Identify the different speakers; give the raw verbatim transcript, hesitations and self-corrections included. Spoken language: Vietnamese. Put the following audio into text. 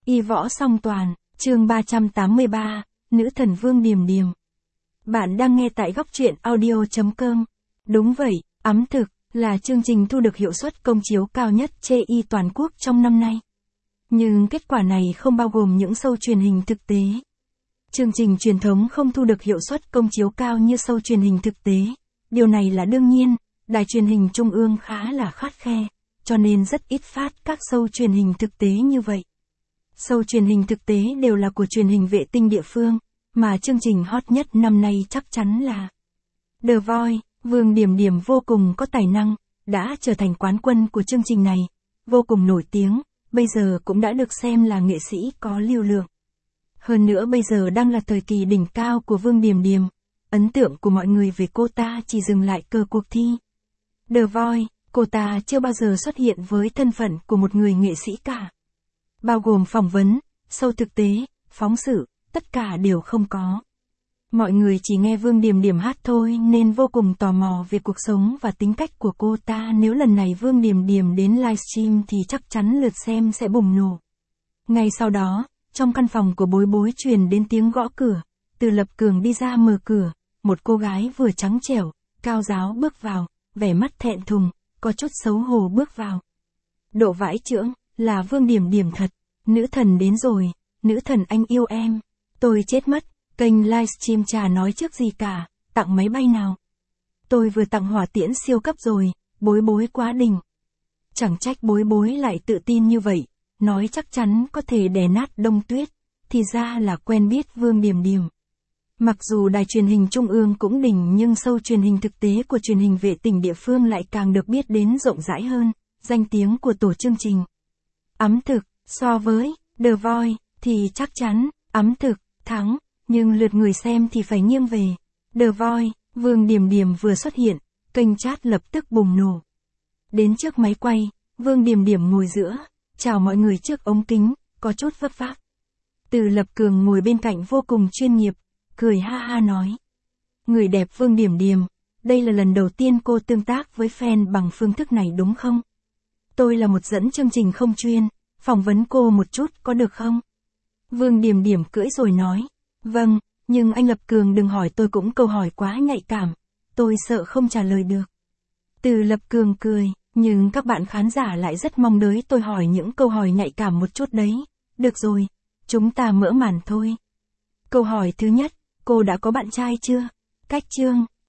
Speaker 1: Y võ song toàn, chương ba trăm tám mươi ba, Nữ thần Vương Điềm Điềm. Bạn đang nghe tại góc truyện audio chấm com. Đúng vậy, ấm thực là chương trình thu được hiệu suất công chiếu cao nhất chê y toàn quốc trong năm nay. Nhưng kết quả này không bao gồm những show truyền hình thực tế. Chương trình truyền thống không thu được hiệu suất công chiếu cao như show truyền hình thực tế. Điều này là đương nhiên, đài truyền hình trung ương khá là khắt khe, cho nên rất ít phát các show truyền hình thực tế như vậy. Show truyền hình thực tế đều là của truyền hình vệ tinh địa phương, mà chương trình hot nhất năm nay chắc chắn là The Voice. Vương Điềm Điềm vô cùng có tài năng, đã trở thành quán quân của chương trình này, vô cùng nổi tiếng, bây giờ cũng đã được xem là nghệ sĩ có lưu lượng. Hơn nữa bây giờ đang là thời kỳ đỉnh cao của Vương Điềm Điềm, ấn tượng của mọi người về cô ta chỉ dừng lại cờ cuộc thi The Voice, cô ta chưa bao giờ xuất hiện với thân phận của một người nghệ sĩ cả. Bao gồm phỏng vấn, show thực tế, phóng sự, tất cả đều không có. Mọi người chỉ nghe Vương Điềm Điềm hát thôi nên vô cùng tò mò về cuộc sống và tính cách của cô ta. Nếu lần này Vương Điềm Điềm đến livestream thì chắc chắn lượt xem sẽ bùng nổ. Ngay sau đó, trong căn phòng của Bối Bối truyền đến tiếng gõ cửa, Từ Lập Cường đi ra mở cửa, một cô gái vừa trắng trẻo, cao ráo bước vào, vẻ mắt thẹn thùng, có chút xấu hổ bước vào. Độ vãi chưởng, là Vương Điềm Điềm thật, nữ thần đến rồi, nữ thần anh yêu em, tôi chết mất. Kênh livestream chả nói trước gì cả, tặng máy bay nào. Tôi vừa tặng hỏa tiễn siêu cấp rồi, Bối Bối quá đỉnh. Chẳng trách Bối Bối lại tự tin như vậy, nói chắc chắn có thể đè nát Đông Tuyết, thì ra là quen biết Vương Điềm Điềm. Mặc dù đài truyền hình trung ương cũng đỉnh nhưng show truyền hình thực tế của truyền hình vệ tinh địa phương lại càng được biết đến rộng rãi hơn, danh tiếng của tổ chương trình ấm thực, so với The Voice, thì chắc chắn, ấm thực, thắng. Nhưng lượt người xem thì phải nghiêng về The Voice. Vương Điềm Điềm vừa xuất hiện, kênh chat lập tức bùng nổ. Đến trước máy quay, Vương Điềm Điềm ngồi giữa, chào mọi người trước ống kính, có chút vấp váp. Từ Lập Cường ngồi bên cạnh vô cùng chuyên nghiệp, cười ha ha nói. Người đẹp Vương Điềm Điềm, đây là lần đầu tiên cô tương tác với fan bằng phương thức này đúng không? Tôi là một dẫn chương trình không chuyên, phỏng vấn cô một chút có được không? Vương Điềm Điềm cưỡi rồi nói. Vâng, nhưng anh Lập Cường đừng hỏi tôi cũng câu hỏi quá nhạy cảm, tôi sợ không trả lời được. Từ Lập Cường cười, nhưng các bạn khán giả lại rất mong đợi tôi hỏi những câu hỏi nhạy cảm một chút đấy. Được rồi, chúng ta mở màn thôi. Câu hỏi thứ nhất, cô đã có bạn trai chưa? Cách chương.